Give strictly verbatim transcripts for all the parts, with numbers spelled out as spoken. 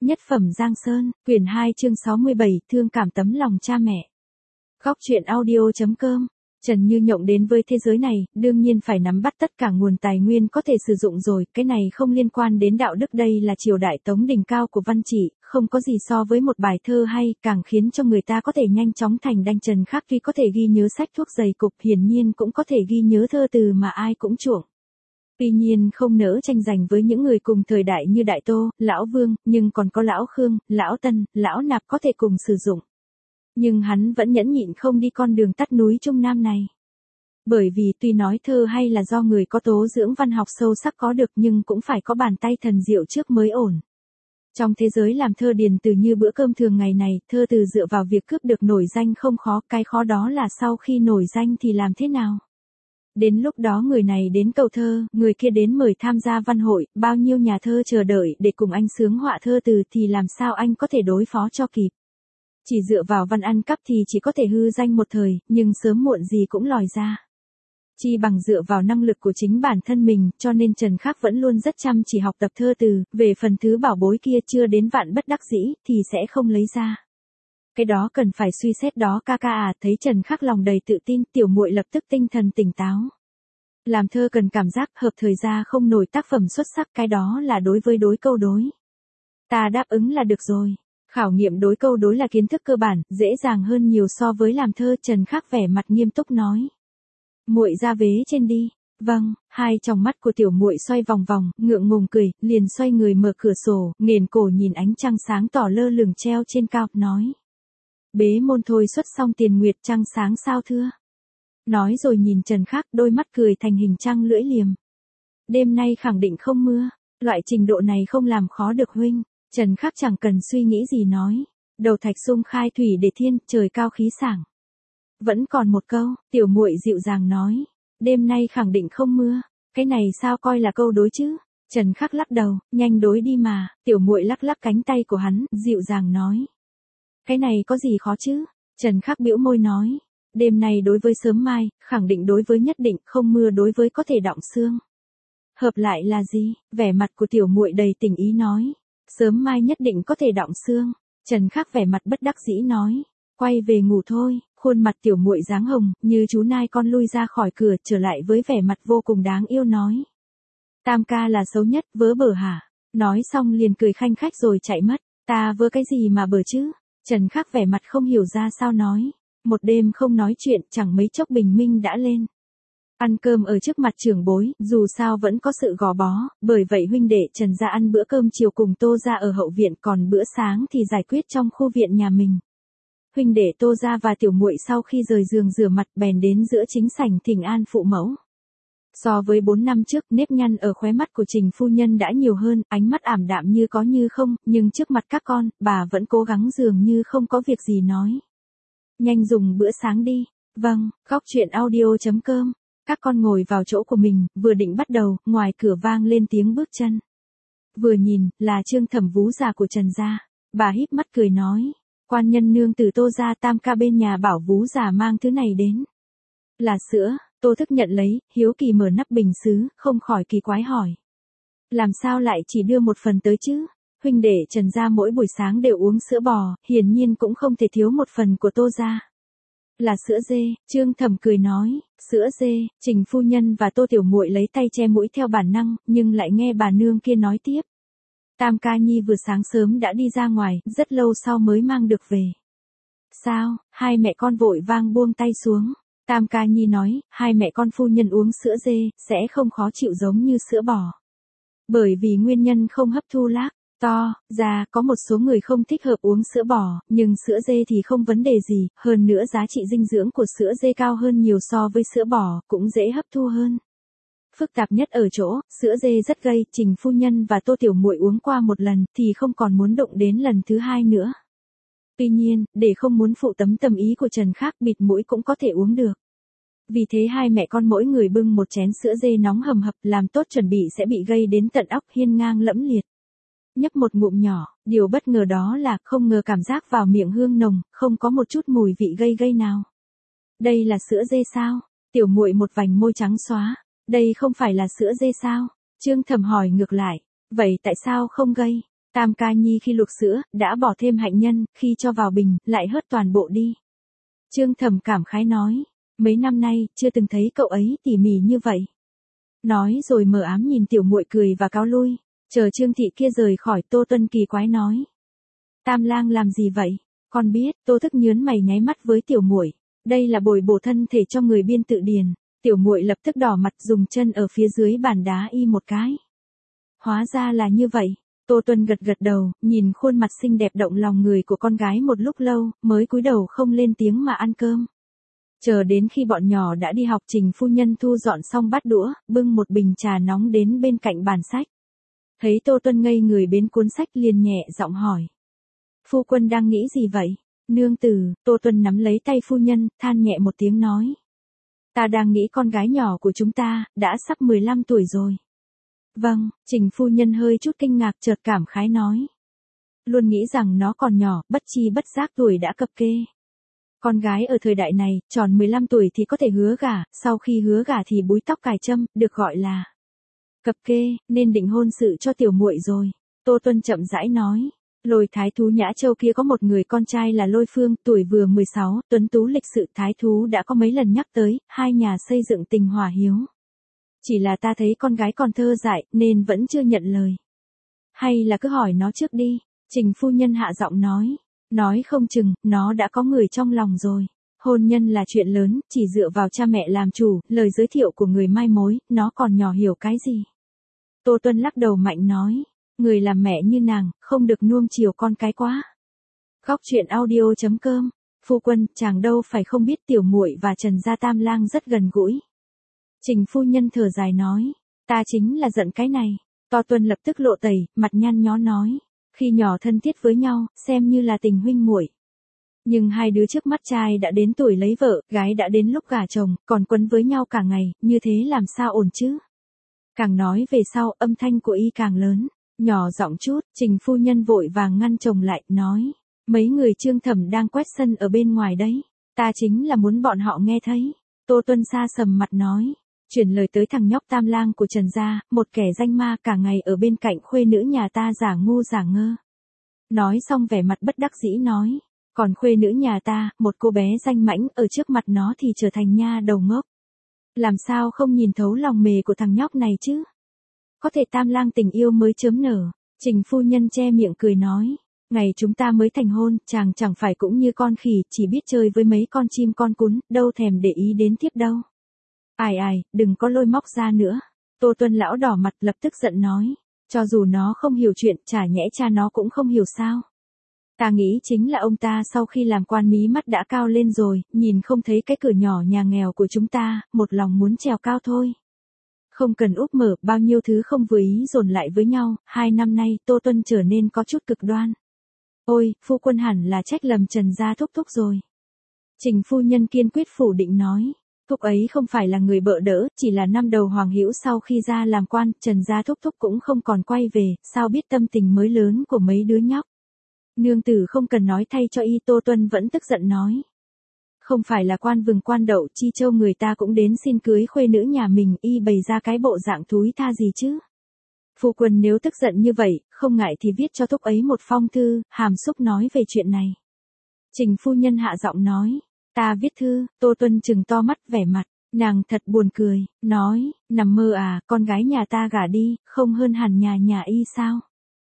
Nhất phẩm Giang Sơn, quyển hai chương sáu mươi bảy, thương cảm tấm lòng cha mẹ. Góc truyện audio.com. Trần Như Nhộng đến với thế giới này, đương nhiên phải nắm bắt tất cả nguồn tài nguyên có thể sử dụng rồi, cái này không liên quan đến đạo đức, đây là triều đại Tống đỉnh cao của văn trị, không có gì so với một bài thơ hay, càng khiến cho người ta có thể nhanh chóng thành đanh. Trần Khắc tuy có thể ghi nhớ sách thuốc dày cục, hiển nhiên cũng có thể ghi nhớ thơ từ mà ai cũng chuộng. Tuy nhiên không nỡ tranh giành với những người cùng thời đại như Đại Tô, Lão Vương, nhưng còn có Lão Khương, Lão Tân, Lão Nạp có thể cùng sử dụng. Nhưng hắn vẫn nhẫn nhịn không đi con đường tắt núi Trung Nam này. Bởi vì tuy nói thơ hay là do người có tố dưỡng văn học sâu sắc có được, nhưng cũng phải có bàn tay thần diệu trước mới ổn. Trong thế giới làm thơ điền từ như bữa cơm thường ngày này, thơ từ dựa vào việc cướp được nổi danh không khó, cái khó đó là sau khi nổi danh thì làm thế nào. Đến lúc đó người này đến cầu thơ, người kia đến mời tham gia văn hội, bao nhiêu nhà thơ chờ đợi để cùng anh sướng họa thơ từ, thì làm sao anh có thể đối phó cho kịp. Chỉ dựa vào văn ăn cắp thì chỉ có thể hư danh một thời, nhưng sớm muộn gì cũng lòi ra. Chi bằng dựa vào năng lực của chính bản thân mình, cho nên Trần Khắc vẫn luôn rất chăm chỉ học tập thơ từ, về phần thứ bảo bối kia chưa đến vạn bất đắc dĩ, thì sẽ không lấy ra. Cái đó cần phải suy xét đó ca ca à. Thấy Trần Khắc lòng đầy tự tin, tiểu muội lập tức tinh thần tỉnh táo. Làm thơ cần cảm giác, hợp thời ra không nổi tác phẩm xuất sắc, cái đó là đối với đối câu đối. Ta đáp ứng là được rồi. Khảo nghiệm đối câu đối là kiến thức cơ bản, dễ dàng hơn nhiều so với làm thơ. Trần Khắc vẻ mặt nghiêm túc nói. Muội ra vế trên đi. Vâng. Hai tròng mắt của tiểu muội xoay vòng vòng, ngượng ngùng cười, liền xoay người mở cửa sổ, nghền cổ nhìn ánh trăng sáng tỏ lơ lửng treo trên cao, nói. Bế môn thôi xuất xong tiền nguyệt, trăng sáng sao thưa. Nói rồi nhìn Trần Khắc, đôi mắt cười thành hình trăng lưỡi liềm. Đêm nay khẳng định không mưa, loại trình độ này không làm khó được huynh. Trần Khắc chẳng cần suy nghĩ gì nói. Đầu thạch sung khai thủy để thiên, trời cao khí sảng. Vẫn còn một câu, tiểu muội dịu dàng nói. Đêm nay khẳng định không mưa, cái này sao coi là câu đối chứ. Trần Khắc lắc đầu, nhanh đối đi mà. Tiểu muội lắc lắc cánh tay của hắn, dịu dàng nói. Cái này có gì khó chứ? Trần Khắc bĩu môi nói. Đêm nay đối với sớm mai, khẳng định đối với nhất định, không mưa đối với có thể đọng sương. Hợp lại là gì? Vẻ mặt của tiểu muội đầy tình ý nói. Sớm mai nhất định có thể đọng sương. Trần Khắc vẻ mặt bất đắc dĩ nói. Quay về ngủ thôi. Khuôn mặt tiểu muội dáng hồng, như chú nai con lui ra khỏi cửa, trở lại với vẻ mặt vô cùng đáng yêu nói. Tam ca là xấu nhất, vớ bở hả? Nói xong liền cười khanh khách rồi chạy mất. Ta vớ cái gì mà bở chứ? Trần Khắc vẻ mặt không hiểu ra sao nói. Một đêm không nói chuyện, chẳng mấy chốc bình minh đã lên. Ăn cơm ở trước mặt trưởng bối, dù sao vẫn có sự gò bó, bởi vậy huynh đệ Trần ra ăn bữa cơm chiều cùng Tô ra ở hậu viện, còn bữa sáng thì giải quyết trong khu viện nhà mình. Huynh đệ Tô ra và tiểu muội sau khi rời giường rửa mặt bèn đến giữa chính sảnh thỉnh an phụ mẫu. So với bốn năm trước, nếp nhăn ở khóe mắt của Trình phu nhân đã nhiều hơn, ánh mắt ảm đạm như có như không, nhưng trước mặt các con, bà vẫn cố gắng dường như không có việc gì nói. Nhanh dùng bữa sáng đi. Vâng. Góc truyện audio.com. Các con ngồi vào chỗ của mình, vừa định bắt đầu, ngoài cửa vang lên tiếng bước chân. Vừa nhìn, là Trương Thẩm vú già của Trần gia. Bà híp mắt cười nói. Quan nhân nương từ Tô gia tam ca bên nhà bảo vú già mang thứ này đến. Là sữa. Tô Thức nhận lấy, hiếu kỳ mở nắp bình sứ, không khỏi kỳ quái hỏi. Làm sao lại chỉ đưa một phần tới chứ? Huynh đệ Trần gia mỗi buổi sáng đều uống sữa bò, hiển nhiên cũng không thể thiếu một phần của Tô gia. Là sữa dê. Trương Thẩm cười nói. Sữa dê. Trình phu nhân và Tô tiểu muội lấy tay che mũi theo bản năng, nhưng lại nghe bà nương kia nói tiếp. Tam ca nhi vừa sáng sớm đã đi ra ngoài, rất lâu sau mới mang được về. Sao? Hai mẹ con vội vang buông tay xuống. Tam ca nhi nói, hai mẹ con phu nhân uống sữa dê, sẽ không khó chịu giống như sữa bò. Bởi vì nguyên nhân không hấp thu lác, to, ra, có một số người không thích hợp uống sữa bò, nhưng sữa dê thì không vấn đề gì, hơn nữa giá trị dinh dưỡng của sữa dê cao hơn nhiều so với sữa bò, cũng dễ hấp thu hơn. Phức tạp nhất ở chỗ, sữa dê rất gây, Trình phu nhân và Tô tiểu muội uống qua một lần, thì không còn muốn đụng đến lần thứ hai nữa. Tuy nhiên, để không muốn phụ tấm tâm ý của Trần Khắc, bịt mũi cũng có thể uống được. Vì thế hai mẹ con mỗi người bưng một chén sữa dê nóng hầm hập, làm tốt chuẩn bị sẽ bị gây đến tận óc, hiên ngang lẫm liệt. Nhấp một ngụm nhỏ, điều bất ngờ đó là không ngờ cảm giác vào miệng hương nồng, không có một chút mùi vị gây gây nào. Đây là sữa dê sao? Tiểu muội một vành môi trắng xóa. Đây không phải là sữa dê sao? Trương Thẩm hỏi ngược lại. Vậy tại sao không gây? Tam ca nhi khi luộc sữa, đã bỏ thêm hạnh nhân, khi cho vào bình, lại hớt toàn bộ đi. Trương Thẩm cảm khái nói, mấy năm nay, chưa từng thấy cậu ấy tỉ mỉ như vậy. Nói rồi mờ ám nhìn tiểu muội cười và cáo lui, chờ Trương Thị kia rời khỏi, Tô Tuân kỳ quái nói. Tam lang làm gì vậy? Con biết, Tô Thức nhớn mày nháy mắt với tiểu muội, đây là bồi bổ thân thể cho người biên tự điền. Tiểu muội lập tức đỏ mặt dùng chân ở phía dưới bàn đá y một cái. Hóa ra là như vậy. Tô Tuân gật gật đầu, nhìn khuôn mặt xinh đẹp động lòng người của con gái một lúc lâu, mới cúi đầu không lên tiếng mà ăn cơm. Chờ đến khi bọn nhỏ đã đi học, Trình phu nhân thu dọn xong bát đũa, bưng một bình trà nóng đến bên cạnh bàn sách. Thấy Tô Tuân ngây người bên cuốn sách liền nhẹ giọng hỏi. Phu quân đang nghĩ gì vậy? Nương tử, Tô Tuân nắm lấy tay phu nhân, than nhẹ một tiếng nói. Ta đang nghĩ con gái nhỏ của chúng ta, đã sắp mười lăm tuổi rồi. Vâng, Trình phu nhân hơi chút kinh ngạc chợt cảm khái nói. Luôn nghĩ rằng nó còn nhỏ, bất chi bất giác tuổi đã cập kê. Con gái ở thời đại này, tròn mười lăm tuổi thì có thể hứa gả, sau khi hứa gả thì búi tóc cài trâm, được gọi là cập kê, nên định hôn sự cho tiểu muội rồi. Tô Tuân chậm rãi nói. Lôi thái thú Nhã Châu kia có một người con trai là Lôi Phương, tuổi vừa mười sáu, tuấn tú lịch sự, thái thú đã có mấy lần nhắc tới, hai nhà xây dựng tình hòa hiếu. Chỉ là ta thấy con gái còn thơ dại, nên vẫn chưa nhận lời. Hay là cứ hỏi nó trước đi, Trình phu nhân hạ giọng nói. Nói không chừng, nó đã có người trong lòng rồi. Hôn nhân là chuyện lớn, chỉ dựa vào cha mẹ làm chủ, lời giới thiệu của người mai mối, nó còn nhỏ hiểu cái gì. Tô Tuân lắc đầu mạnh nói. Người làm mẹ như nàng, không được nuông chiều con cái quá. Góc truyện audio chấm com. Phu quân, chàng đâu phải không biết tiểu muội và Trần gia tam lang rất gần gũi. Trình phu nhân thở dài nói. Ta chính là giận cái này. Tô Tuân lập tức lộ tẩy, mặt nhăn nhó nói. Khi nhỏ thân thiết với nhau, xem như là tình huynh muội. Nhưng hai đứa trước mắt trai đã đến tuổi lấy vợ, gái đã đến lúc gả chồng, còn quấn với nhau cả ngày, như thế làm sao ổn chứ? Càng nói về sau, âm thanh của y càng lớn. Nhỏ giọng chút, Trình phu nhân vội vàng ngăn chồng lại, nói. Mấy người Trương Thẩm đang quét sân ở bên ngoài đấy. Ta chính là muốn bọn họ nghe thấy. Tô Tuân xa sầm mặt nói. Chuyển lời tới thằng nhóc tam lang của Trần gia, một kẻ danh ma cả ngày ở bên cạnh khuê nữ nhà ta giả ngu giả ngơ. Nói xong vẻ mặt bất đắc dĩ nói. Còn khuê nữ nhà ta, một cô bé danh mãnh ở trước mặt nó thì trở thành nha đầu ngốc. Làm sao không nhìn thấu lòng mề của thằng nhóc này chứ? Có thể tam lang tình yêu mới chớm nở. Trình phu nhân che miệng cười nói. Ngày chúng ta mới thành hôn, chàng chẳng phải cũng như con khỉ, chỉ biết chơi với mấy con chim con cún, đâu thèm để ý đến thiếp đâu. Ai ai, đừng có lôi móc ra nữa. Tô Tuân lão đỏ mặt lập tức giận nói. Cho dù nó không hiểu chuyện, chả nhẽ cha nó cũng không hiểu sao. Ta nghĩ chính là ông ta sau khi làm quan mí mắt đã cao lên rồi, nhìn không thấy cái cửa nhỏ nhà nghèo của chúng ta, một lòng muốn trèo cao thôi. Không cần úp mở, bao nhiêu thứ không vừa ý dồn lại với nhau, hai năm nay Tô Tuân trở nên có chút cực đoan. Ôi, phu quân hẳn là trách lầm Trần gia thúc thúc rồi. Trình phu nhân kiên quyết phủ định nói. Thúc ấy không phải là người bợ đỡ, chỉ là năm đầu Hoàng Hữu sau khi ra làm quan, Trần gia thúc thúc cũng không còn quay về, sao biết tâm tình mới lớn của mấy đứa nhóc. Nương tử không cần nói thay cho y. Tô Tuân vẫn tức giận nói. Không phải là quan vừng quan đậu chi châu người ta cũng đến xin cưới khuê nữ nhà mình, y bày ra cái bộ dạng thúi tha gì chứ. Phu quân nếu tức giận như vậy, không ngại thì viết cho thúc ấy một phong thư, hàm xúc nói về chuyện này. Trình phu nhân hạ giọng nói. Ta viết thư. Tô Tuân trừng to mắt vẻ mặt, nàng thật buồn cười, nói, nằm mơ à, con gái nhà ta gả đi, không hơn hẳn nhà nhà y sao?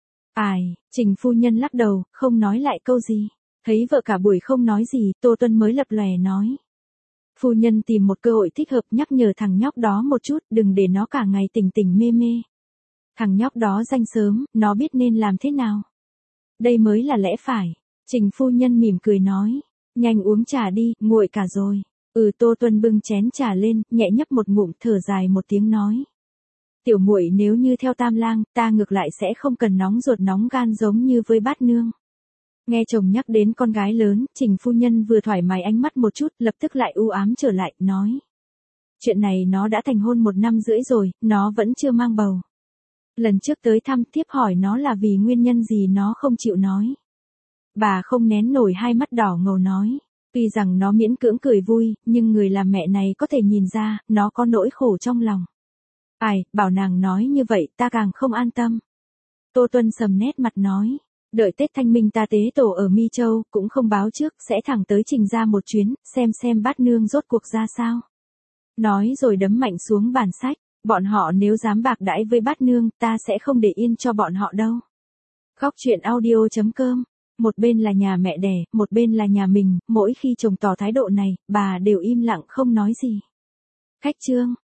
Ai, Trình phu nhân lắc đầu, không nói lại câu gì. Thấy vợ cả buổi không nói gì, Tô Tuân mới lập lòe nói. Phu nhân tìm một cơ hội thích hợp nhắc nhở thằng nhóc đó một chút, đừng để nó cả ngày tỉnh tỉnh mê mê. Thằng nhóc đó danh sớm, nó biết nên làm thế nào. Đây mới là lẽ phải. Trình phu nhân mỉm cười nói. Nhanh uống trà đi, nguội cả rồi. Ừ. Tô Tuân bưng chén trà lên, nhẹ nhấp một ngụm, thở dài một tiếng nói. Tiểu muội nếu như theo tam lang, ta ngược lại sẽ không cần nóng ruột nóng gan giống như với bát nương. Nghe chồng nhắc đến con gái lớn, Trình phu nhân vừa thoải mái ánh mắt một chút, lập tức lại u ám trở lại, nói. Chuyện này nó đã thành hôn một năm rưỡi rồi, nó vẫn chưa mang bầu. Lần trước tới thăm tiếp hỏi nó là vì nguyên nhân gì nó không chịu nói. Bà không nén nổi hai mắt đỏ ngầu nói. Tuy rằng nó miễn cưỡng cười vui, nhưng người làm mẹ này có thể nhìn ra, nó có nỗi khổ trong lòng. Ai, bảo nàng nói như vậy ta càng không an tâm. Tô Tuân sầm nét mặt nói. Đợi Tết Thanh Minh ta tế tổ ở Mi Châu, cũng không báo trước, sẽ thẳng tới Trình ra một chuyến, xem xem bát nương rốt cuộc ra sao. Nói rồi đấm mạnh xuống bàn sách, bọn họ nếu dám bạc đãi với bát nương, ta sẽ không để yên cho bọn họ đâu. Góc truyện audio chấm com. Một bên là nhà mẹ đẻ, một bên là nhà mình, mỗi khi chồng tỏ thái độ này, bà đều im lặng không nói gì. Khách trương.